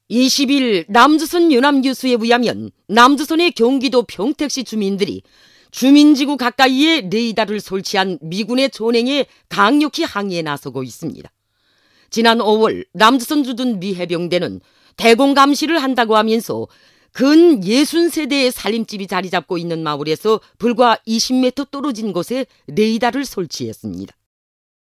20일 남조선 연합뉴스에 의하면 남조선의 경기도 평택시 주민들이 주민지구 가까이에 레이더를 설치한 미군의 전행에 강력히 항의에 나서고 있습니다. 지난 5월 남조선 주둔 미 해병대는 대공 감시를 한다고 하면서 근 60세대의 살림집이 자리 잡고 있는 마을에서 불과 20m 떨어진 곳에 레이더를 설치했습니다.